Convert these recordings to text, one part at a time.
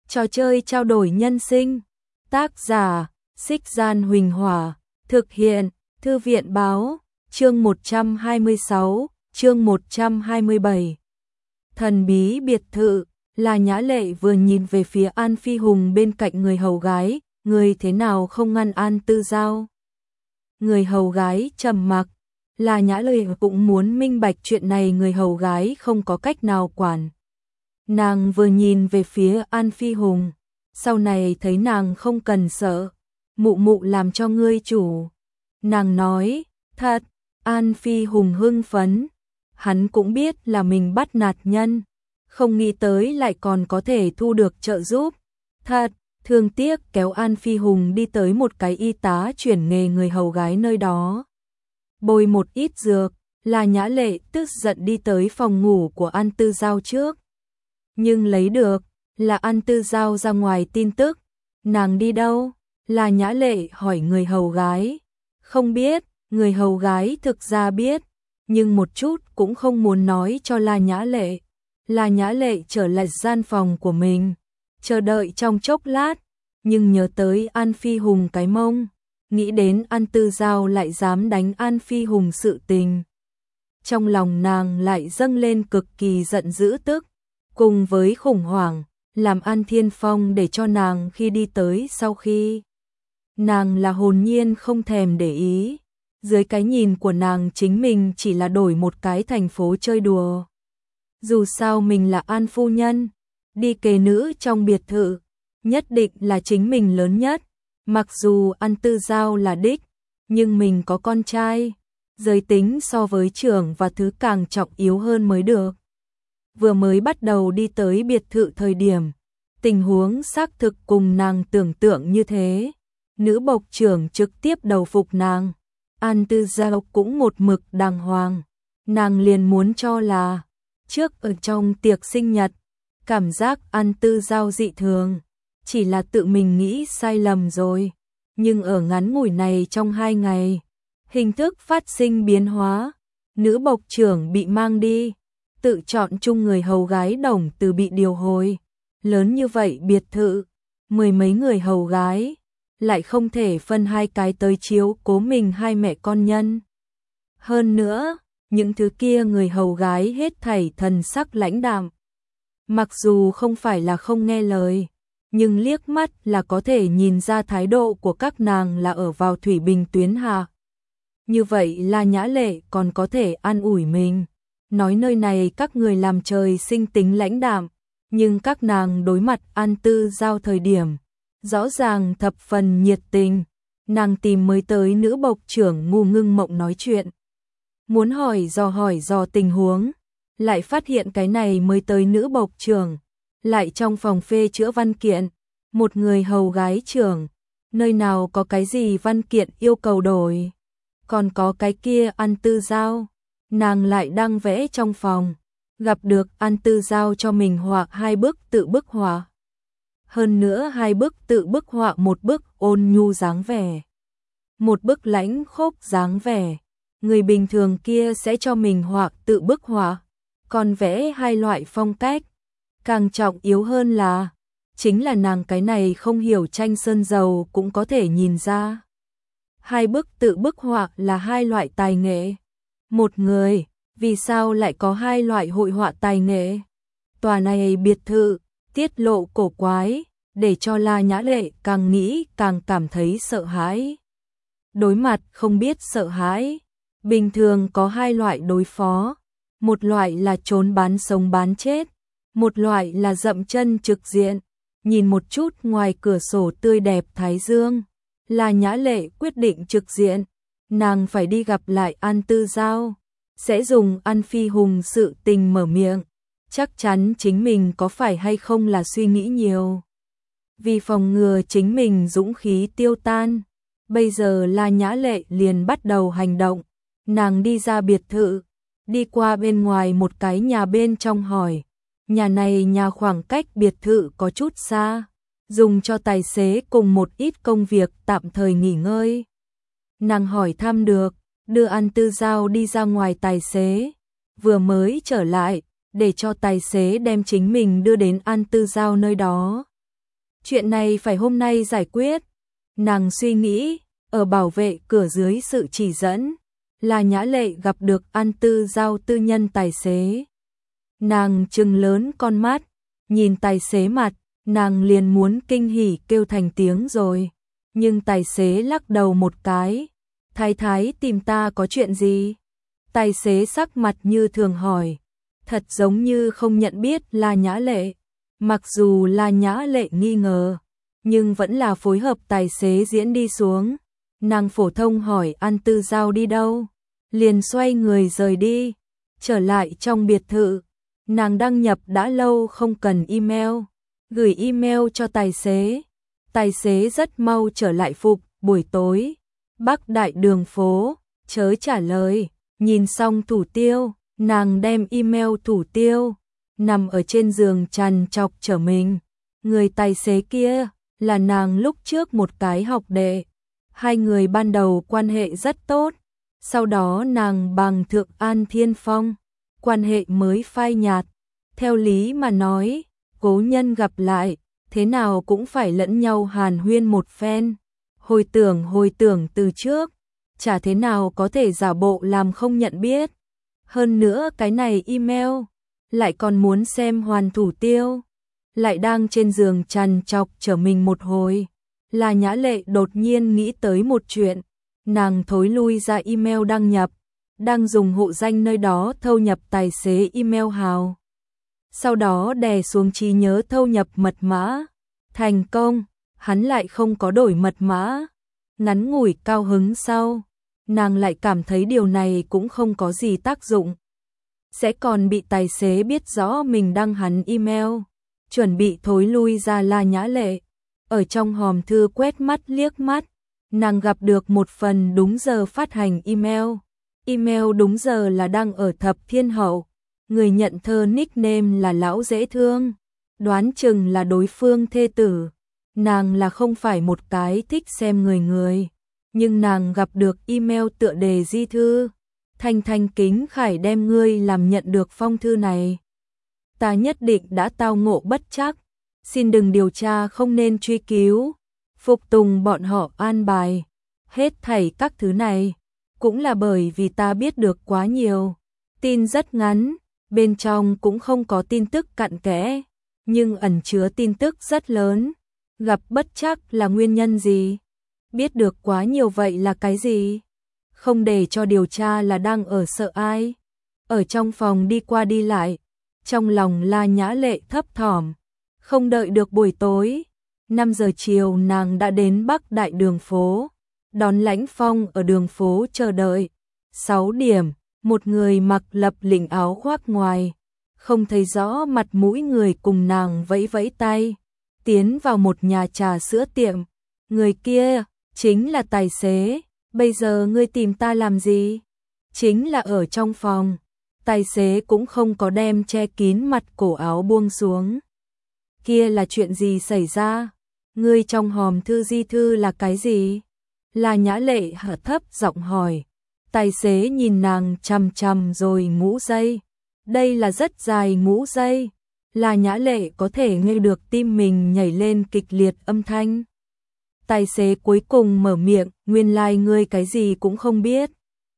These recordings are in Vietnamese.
Trò chơi trao đổi nhân sinh. Tác giả: Xích Gian Huỳnh Hỏa. Thực hiện: Thư viện Báo. Chương 126, chương 127. Thần bí biệt thự. La Nhã Lệ vừa nhìn về phía An Phi Hùng bên cạnh người hầu gái, người thế nào không ngăn An Tư Giao. Người hầu gái trầm mặc. La Nhã Lệ cũng muốn minh bạch chuyện này, người hầu gái không có cách nào quản. Nàng vừa nhìn về phía An Phi Hùng, sau này thấy nàng không cần sợ, mụ mụ làm cho ngươi chủ. Nàng nói, thật. An Phi Hùng hưng phấn, hắn cũng biết là mình bắt nạt nhân, không nghĩ tới lại còn có thể thu được trợ giúp. Thật, thương tiếc, kéo An Phi Hùng đi tới một cái y tá chuyển nghề người hầu gái nơi đó. Bôi một ít dược, La Nhã Lệ tức giận đi tới phòng ngủ của An Tư Giao trước. Nhưng lấy được là An Tư Giao ra ngoài tin tức. Nàng đi đâu? La Nhã Lệ hỏi người hầu gái. Không biết. Người hầu gái thực ra biết, nhưng một chút cũng không muốn nói cho La Nhã Lệ. La Nhã Lệ trở lại gian phòng của mình, chờ đợi trong chốc lát, nhưng nhớ tới An Phi Hùng cái mông, nghĩ đến An Tư Giao lại dám đánh An Phi Hùng sự tình. Trong lòng nàng lại dâng lên cực kỳ giận dữ tức, cùng với khủng hoảng, làm An Thiên Phong để cho nàng khi đi tới sau khi. Nàng là hồn nhiên không thèm để ý. Dưới cái nhìn của nàng chính mình chỉ là đổi một cái thành phố chơi đùa. Dù sao mình là An phu nhân, đi kề nữ trong biệt thự, nhất định là chính mình lớn nhất. Mặc dù An Tư Giao là đích, nhưng mình có con trai, giới tính so với trưởng và thứ càng trọng yếu hơn mới được. Vừa mới bắt đầu đi tới biệt thự thời điểm, tình huống xác thực cùng nàng tưởng tượng như thế. Nữ bộc trưởng trực tiếp đầu phục nàng. An Tư Giao cũng một mực đàng hoàng, nàng liền muốn cho là trước ở trong tiệc sinh nhật, cảm giác An Tư Giao dị thường, chỉ là tự mình nghĩ sai lầm rồi, nhưng ở ngắn ngủi này trong 2 ngày, hình thức phát sinh biến hóa, nữ bộc trưởng bị mang đi, tự chọn chung người hầu gái Đồng Từ bị điều hồi, lớn như vậy biệt thự, 10 mấy người hầu gái. Lại không thể phân 2 cái tới chiếu cố mình 2 mẹ con nhân. Hơn nữa, những thứ kia người hầu gái hết thảy thần sắc lãnh đạm. Mặc dù không phải là không nghe lời, nhưng liếc mắt là có thể nhìn ra thái độ của các nàng là ở vào thủy bình tuyến hạ. Như vậy La Nhã Lệ còn có thể an ủi mình, nói nơi này các người làm trời sinh tính lãnh đạm, nhưng các nàng đối mặt An Tư Giao thời điểm rõ ràng thập phần nhiệt tình. Nàng tìm mới tới nữ bộc trưởng ngu ngưng mộng nói chuyện, muốn hỏi dò tình huống, lại phát hiện cái này mới tới nữ bộc trưởng lại trong phòng phê chữa văn kiện. Một người hầu gái trưởng, nơi nào có cái gì văn kiện yêu cầu đổi. Còn có cái kia An Tư Giao, nàng lại đang vẽ trong phòng, gặp được An Tư Giao cho mình họa 2 bức tự bức họa. Hơn nữa 2 bức tự bức họa, một bức ôn nhu dáng vẻ, một bức lãnh khốc dáng vẻ. Người bình thường kia sẽ cho mình họa tự bức họa, còn vẽ 2 loại phong cách. Càng trọng yếu hơn là, chính là nàng cái này không hiểu tranh sơn dầu cũng có thể nhìn ra. 2 bức tự bức họa là 2 loại tài nghệ. Một người, vì sao lại có 2 loại hội họa tài nghệ? Tòa này biệt thự tiết lộ cổ quái, để cho La Nhã Lệ càng nghĩ càng cảm thấy sợ hãi. Đối mặt không biết sợ hãi, bình thường có 2 loại đối phó, một loại là trốn bán sống bán chết, một loại là dậm chân trực diện. Nhìn một chút ngoài cửa sổ tươi đẹp thái dương, La Nhã Lệ quyết định trực diện, nàng phải đi gặp lại An Tư Giao, sẽ dùng An Phi Hùng sự tình mở miệng. Chắc chắn chính mình có phải hay không là suy nghĩ nhiều. Vì phòng ngừa chính mình dũng khí tiêu tan, bây giờ La Nhã Lệ liền bắt đầu hành động. Nàng đi ra biệt thự, đi qua bên ngoài một cái nhà bên trong hỏi. Nhà này nhà khoảng cách biệt thự có chút xa, dùng cho tài xế cùng một ít công việc tạm thời nghỉ ngơi. Nàng hỏi thăm được, đưa An Tư Giao đi ra ngoài tài xế, vừa mới trở lại, để cho tài xế đem chính mình đưa đến An Tư Giao nơi đó. Chuyện này phải hôm nay giải quyết. Nàng suy nghĩ, ở bảo vệ cửa dưới sự chỉ dẫn, La Nhã Lệ gặp được An Tư Giao tư nhân tài xế. Nàng trừng lớn con mắt, nhìn tài xế mặt, nàng liền muốn kinh hỉ kêu thành tiếng rồi. Nhưng tài xế lắc đầu một cái. Thái thái tìm ta có chuyện gì? Tài xế sắc mặt như thường hỏi. Thật giống như không nhận biết La Nhã Lệ. Mặc dù La Nhã Lệ nghi ngờ, nhưng vẫn là phối hợp tài xế diễn đi xuống. Nàng phổ thông hỏi An Tư Giao đi đâu, liền xoay người rời đi. Trở lại trong biệt thự, nàng đăng nhập đã lâu không cần email, gửi email cho tài xế. Tài xế rất mau trở lại phục. Buổi tối, Bắc Đại đường phố, chớ trả lời. Nhìn xong thủ tiêu, nàng đem email thủ tiêu, nằm ở trên giường trằn trọc trở mình. Người tài xế kia là nàng lúc trước một cái học đệ. Hai người ban đầu quan hệ rất tốt, sau đó nàng bằng Thượng An Thiên Phong, quan hệ mới phai nhạt. Theo lý mà nói, cố nhân gặp lại, thế nào cũng phải lẫn nhau hàn huyên một phen. Hồi tưởng từ trước, chả thế nào có thể giả bộ làm không nhận biết. Hơn nữa cái này email, lại còn muốn xem hoàn thủ tiêu. Lại đang trên giường trằn trọc trở mình một hồi. La Nhã Lệ đột nhiên nghĩ tới một chuyện. Nàng thối lui ra email đăng nhập, đang dùng hộ danh nơi đó thâu nhập tài xế email hào. Sau đó đè xuống trí nhớ thâu nhập mật mã. Thành công, hắn lại không có đổi mật mã. Ngắn ngủi cao hứng sau, nàng lại cảm thấy điều này cũng không có gì tác dụng. Sẽ còn bị tài xế biết rõ mình đăng hắn email. Chuẩn bị thối lui ra La Nhã Lệ. Ở trong hòm thư quét mắt liếc mắt, nàng gặp được một phần đúng giờ phát hành email. Email đúng giờ là đăng ở Thập Thiên Hậu. Người nhận thơ nickname là Lão Dễ Thương. Đoán chừng là đối phương thê tử. Nàng là không phải một cái thích xem người. Nhưng nàng gặp được email tựa đề di thư. Thanh thanh kính khải đem ngươi làm nhận được phong thư này. Ta nhất định đã tao ngộ bất trắc. Xin đừng điều tra, không nên truy cứu. Phục tùng bọn họ an bài. Hết thảy các thứ này. Cũng là bởi vì ta biết được quá nhiều. Tin rất ngắn. Bên trong cũng không có tin tức cặn kẽ. Nhưng ẩn chứa tin tức rất lớn. Gặp bất trắc là nguyên nhân gì? Biết được quá nhiều vậy là cái gì? Không để cho điều tra là đang ở sợ ai? Ở trong phòng đi qua đi lại. Trong lòng La Nhã Lệ thấp thỏm. Không đợi được buổi tối. 5 giờ chiều nàng đã đến Bắc Đại đường phố. Đón Lãnh Phong ở đường phố chờ đợi. 6 điểm, một người mặc lập lịnh áo khoác ngoài. Không thấy rõ mặt mũi người cùng nàng vẫy vẫy tay. Tiến vào một nhà trà sữa tiệm. Người kia, chính là tài xế. Bây giờ ngươi tìm ta làm gì? Chính là ở trong phòng. Tài xế cũng không có đem che kín mặt, cổ áo buông xuống. Kia là chuyện gì xảy ra? Ngươi trong hòm thư di thư là cái gì? La Nhã Lệ hạ thấp giọng hỏi. Tài xế nhìn nàng chằm chằm rồi ngũ dây. Đây là rất dài ngũ dây. La Nhã Lệ có thể nghe được tim mình nhảy lên kịch liệt âm thanh. Tài xế cuối cùng mở miệng, nguyên lai ngươi cái gì cũng không biết.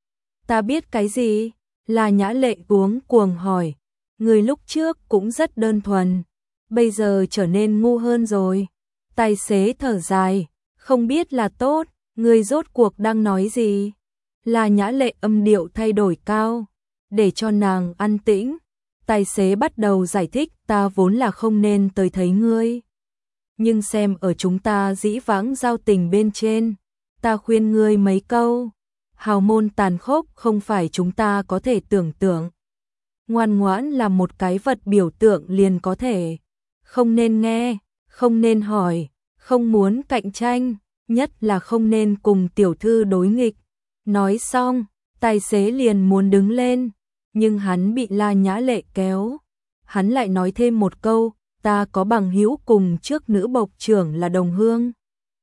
Ta biết cái gì? La Nhã Lệ cuống cuồng hỏi. Ngươi lúc trước cũng rất đơn thuần, bây giờ trở nên ngu hơn rồi. Tài xế thở dài, không biết là tốt, ngươi rốt cuộc đang nói gì? La Nhã Lệ âm điệu thay đổi cao, để cho nàng an tĩnh. Tài xế bắt đầu giải thích, ta vốn là không nên tới thấy ngươi. Nhưng xem ở chúng ta dĩ vãng giao tình bên trên, ta khuyên ngươi mấy câu. Hào môn tàn khốc không phải chúng ta có thể tưởng tượng. Ngoan ngoãn là một cái vật biểu tượng liền có thể. Không nên nghe, không nên hỏi, không muốn cạnh tranh, nhất là không nên cùng tiểu thư đối nghịch. Nói xong, tài xế liền muốn đứng lên, nhưng hắn bị La Nhã Lệ kéo. Hắn lại nói thêm một câu, ta có bằng hữu cùng trước nữ bộc trưởng là đồng hương.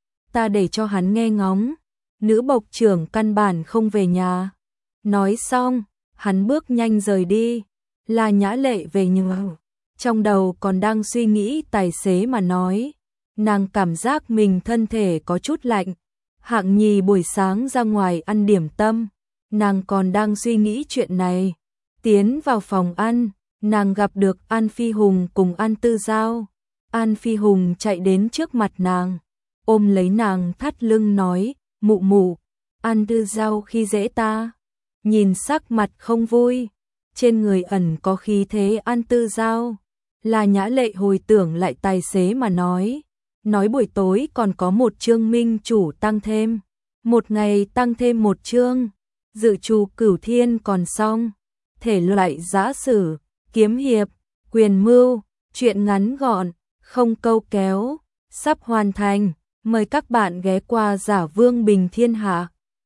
Ta để cho hắn nghe ngóng, nữ bộc trưởng căn bản không về nhà. Nói xong, hắn bước nhanh rời đi. La Nhã Lệ về nhờ, trong đầu còn đang suy nghĩ tài xế mà nói. nàng cảm giác mình thân thể có chút lạnh. Hạng Nhi buổi sáng ra ngoài ăn điểm tâm, nàng còn đang suy nghĩ chuyện này. Tiến vào phòng ăn, nàng gặp được An Phi Hùng cùng An Tư Giao. An Phi Hùng chạy đến trước mặt nàng, ôm lấy nàng thắt lưng nói, mụ mụ, An Tư Giao khi dễ ta. Nhìn sắc mặt không vui, trên người ẩn có khí thế An Tư Giao. Là Nhã Lệ hồi tưởng lại tài xế mà nói buổi tối còn có một chương minh chủ tăng thêm. Một ngày tăng thêm một chương, dự trù cửu thiên còn xong. Thể loại giã sử, kiếm hiệp, quyền mưu, truyện ngắn gọn, không câu kéo, sắp hoàn thành. Mời các bạn ghé qua Giả Vương Bình Thiên Hạ.